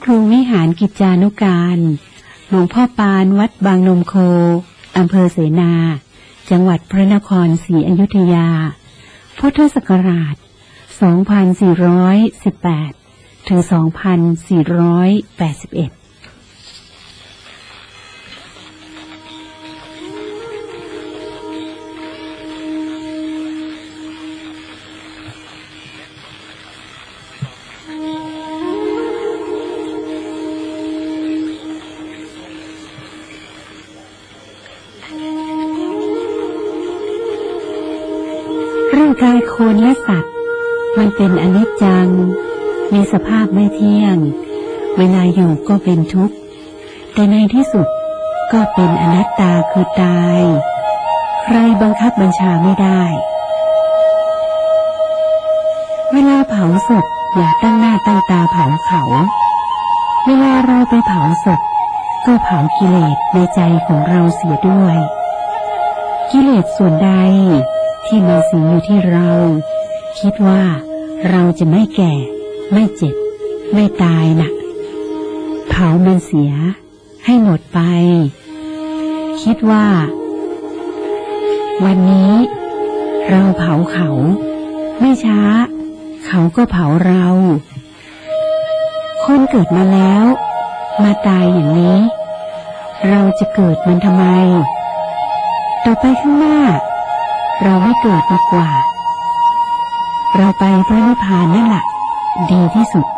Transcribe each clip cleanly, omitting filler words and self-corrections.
ครูวิหารกิจจานุการหลวงพ่อปานวัดบางนมโคอำเภอเสนาจังหวัดพระนครศรีอยุธยาพุทธศักราช 2418 ถึง 2481ร่างกายคนและสัตว์มันเป็นอนิจจังมีสภาพไม่เที่ยงเวลาอยู่ก็เป็นทุกข์แต่ในที่สุดก็เป็นอนัตตาคือตายใครบังคับบัญชาไม่ได้เวลาเผาศพอย่าตั้งหน้าตั้งตาเผาเขาเวลาเราไปเผาศพก็เผากิเลสในใจของเราเสียด้วยกิเลสส่วนใดที่มาสิงอยู่ที่เราคิดว่าเราจะไม่แก่ไม่เจ็บไม่ตายน่ะเผามันเสียให้หมดไปคิดว่าวันนี้เราเผาเขาไม่ช้าเขาก็เผาเราคนเกิดมาแล้วมาตายอย่างนี้เราจะเกิดมันทำไมต่อไปข้างหน้าเราไม่เกิดมากกว่าเราไปพระนิพพานนั่นแหละดีที่สุด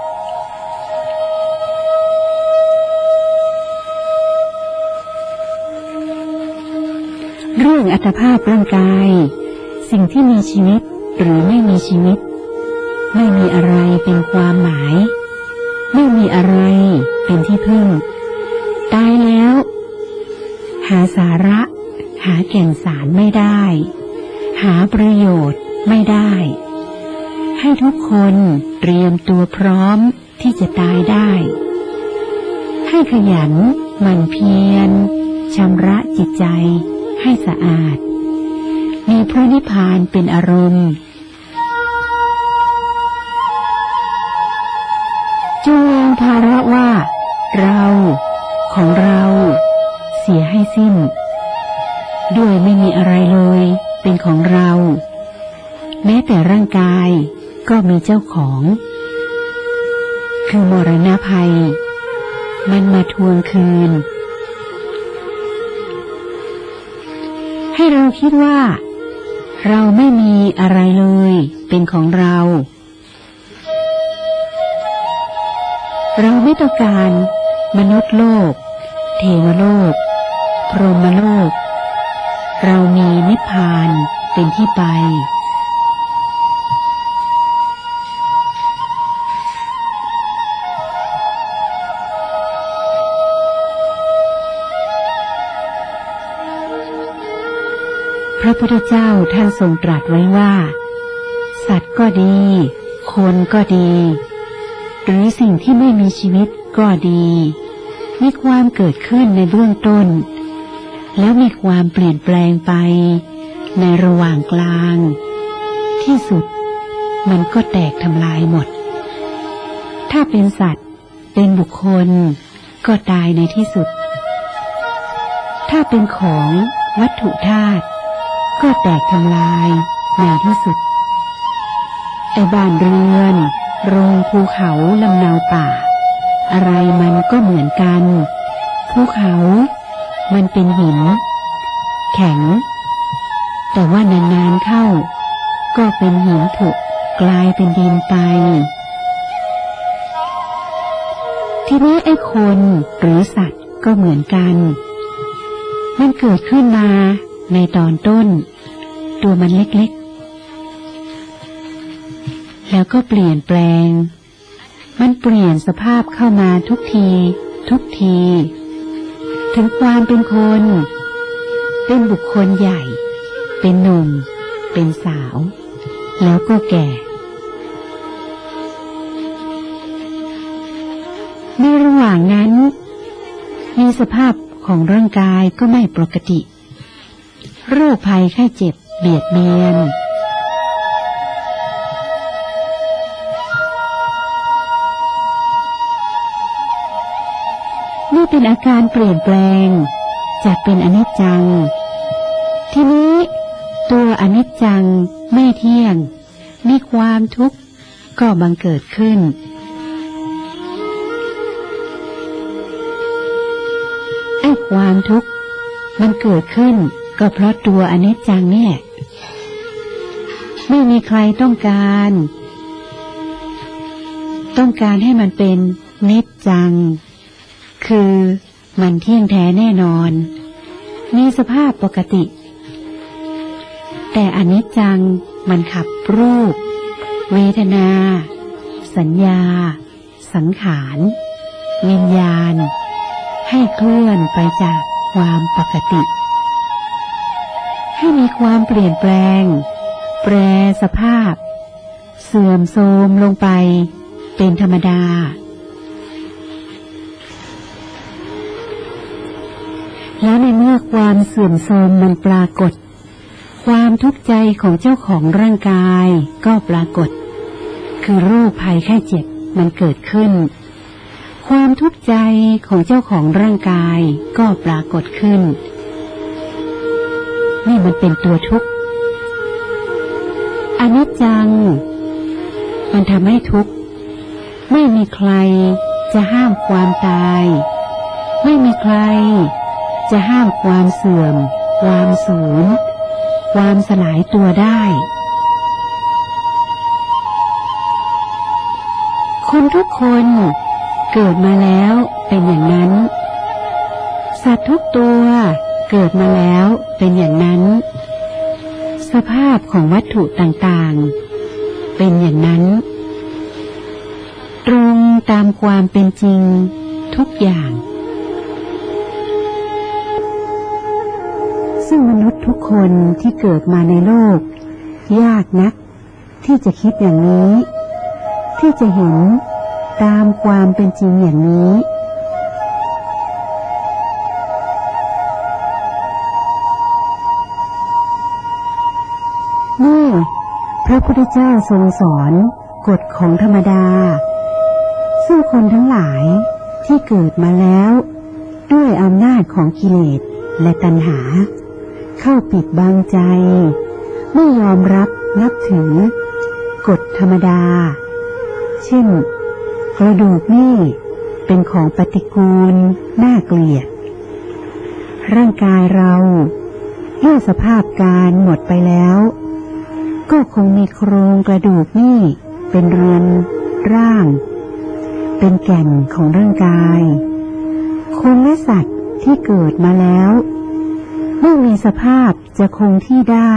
เรื่องอัตภาพร่างกายสิ่งที่มีชีวิตหรือไม่มีชีวิตไม่มีอะไรเป็นความหมายไม่มีอะไรเป็นที่พึ่งตายแล้วหาสาระหาแก่นสารไม่ได้หาประโยชน์ไม่ได้ให้ทุกคนเตรียมตัวพร้อมที่จะตายได้ให้ขยันหมั่นเพียรชำระจิตใจให้สะอาดมีพระนิพพานเป็นอารมณ์จงวางภาระว่าเราของเราเสียให้สิ้นด้วยไม่มีอะไรเลยเป็นของเราแม้แต่ร่างกายก็มีเจ้าของคือมรณะภัยมันมาทวงคืนให้เราคิดว่าเราไม่มีอะไรเลยเป็นของเราเราไม่ต้องการมนุษย์โลกเทวโลกพรหมโลกเรามีนิพพานเป็นที่ไปพระพุทธเจ้าท่านทรงตรัสไว้ว่าสัตว์ก็ดีคนก็ดีหรือสิ่งที่ไม่มีชีวิตก็ดีมีความเกิดขึ้นในเบื้องต้นแล้วมีความเปลี่ยนแปลงไปในระหว่างกลางที่สุดมันก็แตกทำลายหมดถ้าเป็นสัตว์เป็นบุคคลก็ตายในที่สุดถ้าเป็นของวัตถุธาตุก็แตกทำลายในที่สุดไอ้บ้านเรือนโรงภูเขาลำนาวป่าอะไรมันก็เหมือนกันภูเขามันเป็นหินแข็งแต่ว่านานๆเข้าก็เป็นหินผุกลายเป็นดินไปทีนี้ไอ้คนหรือสัตว์ก็เหมือนกันมันเกิดขึ้นมาในตอนต้นตัวมันเล็กๆแล้วก็เปลี่ยนแปลงมันเปลี่ยนสภาพเข้ามาทุกทีถึงความเป็นคนเป็นบุคคลใหญ่เป็นหนุ่มเป็นสาวแล้วก็แก่ในระหว่างนั้นมีสภาพของร่างกายก็ไม่ปกติโรคภัยไข้เจ็บเบียดเบียนนี่เป็นอาการเปลี่ยนแปลงจากเป็นอนิจจังทีนี้ตัวอนิจจังไม่เที่ยงมีความทุกข์ก็บังเกิดขึ้นไอ้ความทุกข์มันเกิดขึ้นก็เพราะตัวอนิจจังนี่แหละไม่มีใครต้องการให้มันเป็นนิจจังคือมันเที่ยงแท้แน่นอนมีสภาพปกติแต่อนิจจังมันขับรูปเวทนาสัญญาสังขารวิญญาณให้เคลื่อนไปจากความปกติให้มีความเปลี่ยนแปลงแปรสภาพเสื่อมโทรมลงไปเป็นธรรมดาแล้วในเมื่อความเสื่อมโทรมมันปรากฏความทุกข์ใจของเจ้าของร่างกายก็ปรากฏคือโรคภัยไข้เจ็บมันเกิดขึ้นความทุกข์ใจของเจ้าของร่างกายก็ปรากฏขึ้นนี่มันเป็นตัวทุกข์อนิจจังมันทำให้ทุกข์ไม่มีใครจะห้ามความตายไม่มีใครจะห้ามความเสื่อมความสูญความสลายตัวได้คนทุกคนเกิดมาแล้วเป็นอย่างนั้นสัตว์ทุกตัวเกิดมาแล้วเป็นอย่างนั้นสภาพของวัตถุต่างๆเป็นอย่างนั้นตรงตามความเป็นจริงทุกอย่างซึ่งมนุษย์ทุกคนที่เกิดมาในโลกยากนักที่จะคิดอย่างนี้ที่จะเห็นตามความเป็นจริงอย่างนี้เมื่อพระพุทธเจ้าทรงสอนกฎของธรรมดาซึ่งคนทั้งหลายที่เกิดมาแล้วด้วยอำนาจของกิเลสและตัณหาเข้าปิดบังใจไม่ยอมรับนับถือกฎธรรมดาเช่นกระดูกนี่เป็นของปฏิกูลน่าเกลียดร่างกายเราเมื่อสภาพการหมดไปแล้วก็คงมีโครงกระดูกนี่เป็นเรือนร่างเป็นแก่นของร่างกายคนและสัตว์ที่เกิดมาแล้วไม่มีสภาพจะคงที่ได้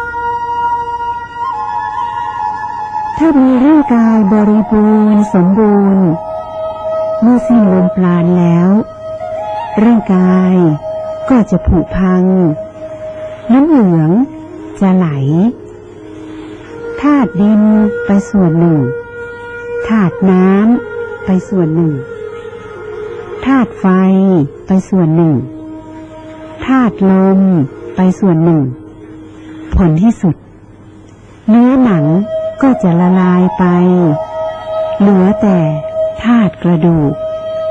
ถ้ามีร่างกายบริบูรณ์สมบูรณ์เมื่อสิ้นลมปราณแล้วร่างกายก็จะผุพังน้ำเหลืองจะไหลธาตุดินไปส่วนหนึ่งธาตุน้ำไปส่วนหนึ่งธาตุไฟไปส่วนหนึ่งธาตุลมไปส่วนหนึ่งผลที่สุดเนื้อหนังก็จะละลายไปเหลือแต่ธาตุกระดูก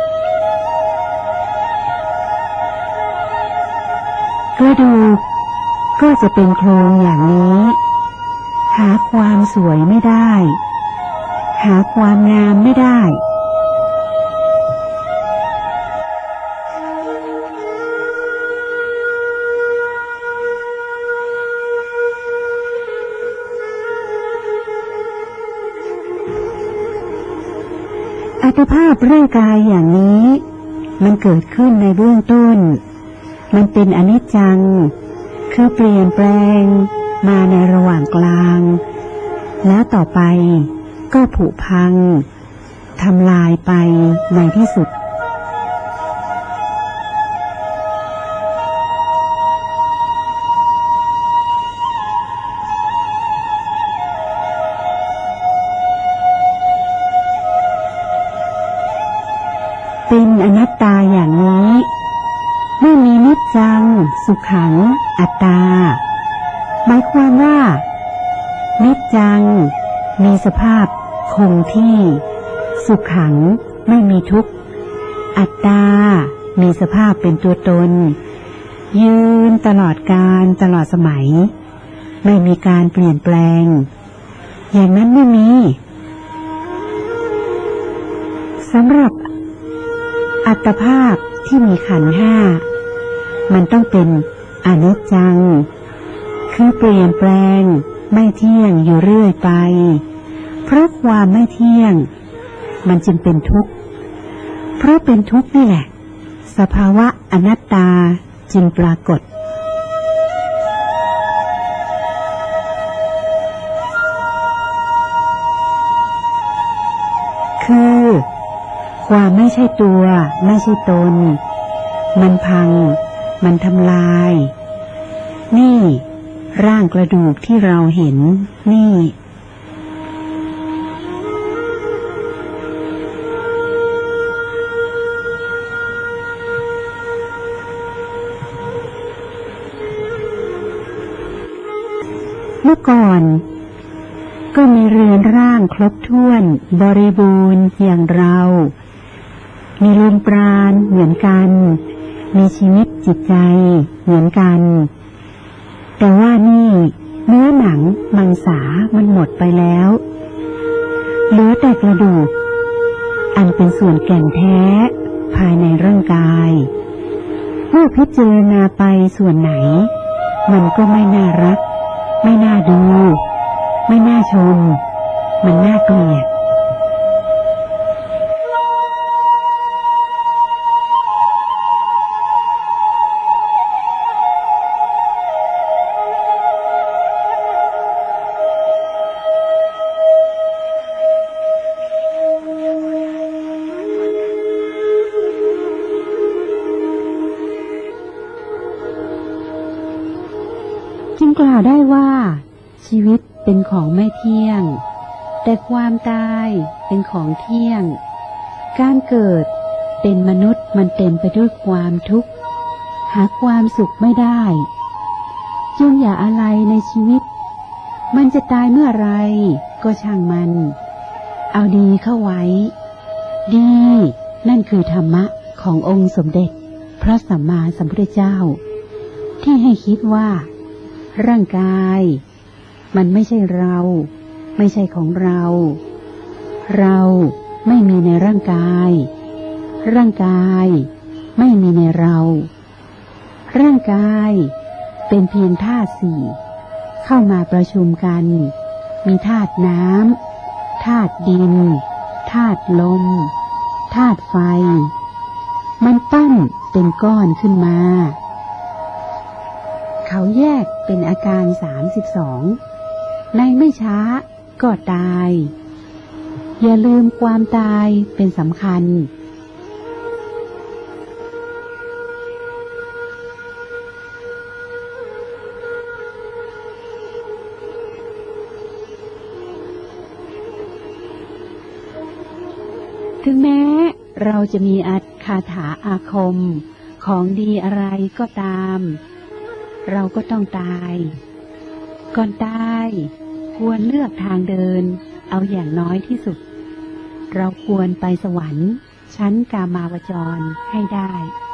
กระดูกก็จะเป็นโครงอย่างนี้หาความสวยไม่ได้หาความงามไม่ได้อัตภาพร่างกายอย่างนี้มันเกิดขึ้นในเบื้องต้นมันเป็นอนิจจังคือเปลี่ยนแปลงมาในระหว่างกลางแล้วต่อไปก็ผุพังทำลายไปในที่สุดเป็นอนัตตาอย่างนี้ไม่มีนิจจังสุขังอัตตาหมายความว่านิจจังมีสภาพคงที่สุขังไม่มีทุกข์อัตตามีสภาพเป็นตัวตนยืนตลอดกาลตลอดสมัยไม่มีการเปลี่ยนแปลงอย่างนั้นไม่มีสำหรับอัตภาพที่มีขันธ์ห้ามันต้องเป็นอนิจจังคือเปลี่ยนแปลงไม่เที่ยงอยู่เรื่อยไปเพราะความไม่เที่ยงมันจึงเป็นทุกข์เพราะเป็นทุกข์นี่แหละสภาวะอนัตตาจึงปรากฏคือความไม่ใช่ตัวไม่ใช่ตนมันพังมันทำลายนี่ร่างกระดูกที่เราเห็นนี่เมื่อก่อนก็มีเรือนร่างครบถ้วนบริบูรณ์อย่างเรามีลมปราณเหมือนกันมีชีวิตจิตใจเหมือนกันแต่ว่านี่เนื้อหนังมังสามันหมดไปแล้วเหลือแต่กระดูกอันเป็นส่วนแก่นแท้ภายในร่างกายเมื่อพิจารณาไปส่วนไหนมันก็ไม่น่ารักไม่น่าดูไม่น่าชมมันน่าเกลียดจึงกล่าวได้ว่าชีวิตเป็นของไม่เที่ยงแต่ความตายเป็นของเที่ยงการเกิดเป็นมนุษย์มันเต็มไปด้วยความทุกข์หาความสุขไม่ได้จงอย่าอะไรในชีวิตมันจะตายเมื่อไรก็ช่างมันเอาดีเข้าไว้ดีนั่นคือธรรมะขององค์สมเด็จพระสัมมาสัมพุทธเจ้าที่ให้คิดว่าร่างกายมันไม่ใช่เราไม่ใช่ของเราเราไม่มีในร่างกายร่างกายไม่มีในเราร่างกายเป็นเพียงธาตุสี่เข้ามาประชุมกันมีธาตุน้ำธาตุดินธาตุลมธาตุไฟมันปั้นเป็นก้อนขึ้นมาเขาแยกเป็นอาการ32ในไม่ช้าก็ตายอย่าลืมความตายเป็นสำคัญถึงแม้เราจะมีคาถาอาคมของดีอะไรก็ตามเราก็ต้องตายก่อนตายควรเลือกทางเดินเอาอย่างน้อยที่สุดเราควรไปสวรรค์ชั้นกามาวจรให้ได้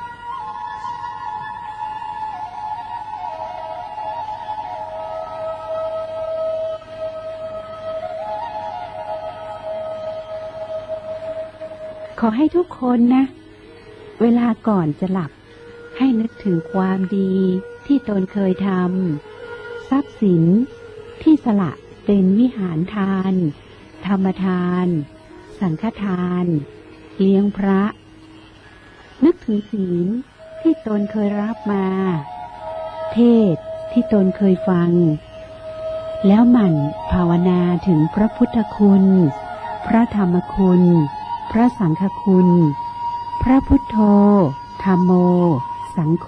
ขอให้ทุกคนนะเวลาก่อนจะหลับให้นึกถึงความดีที่ตนเคยทำทรัพย์สินที่สละเป็นวิหารทานธรรมทานสังฆทานเลี้ยงพระนึกถึงศีลที่ตนเคยรับมาเทศที่ตนเคยฟังแล้วหมั่นภาวนาถึงพระพุทธคุณพระธรรมคุณพระสังฆคุณพระพุทโธธัมโมสังโฆ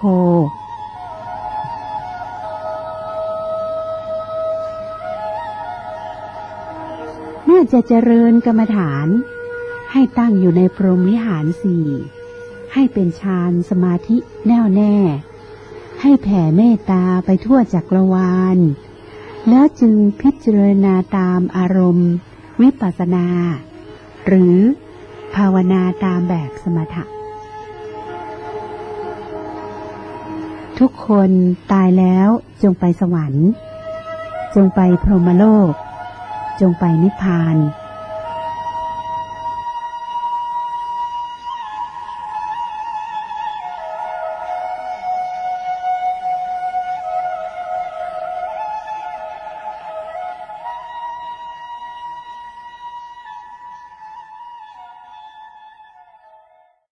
เมื่อจะเจริญกรรมฐานให้ตั้งอยู่ในพรหมวิหาร4ให้เป็นฌานสมาธิแน่วแน่ให้แผ่เมตตาไปทั่วจักรวาลแล้วจึงพิจารณาตามอารมณ์วิปัสสนาหรือภาวนาตามแบบสมถะทุกคนตายแล้วจงไปสวรรค์จงไปพรหมโลกจงไปนิพพาน